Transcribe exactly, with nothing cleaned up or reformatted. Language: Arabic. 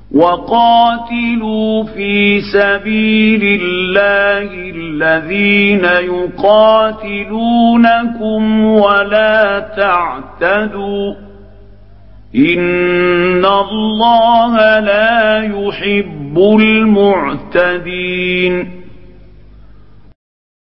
وقاتلوا في سبيل الله الذين يقاتلونكم ولا تعتدوا إن الله لا يحب المعتدين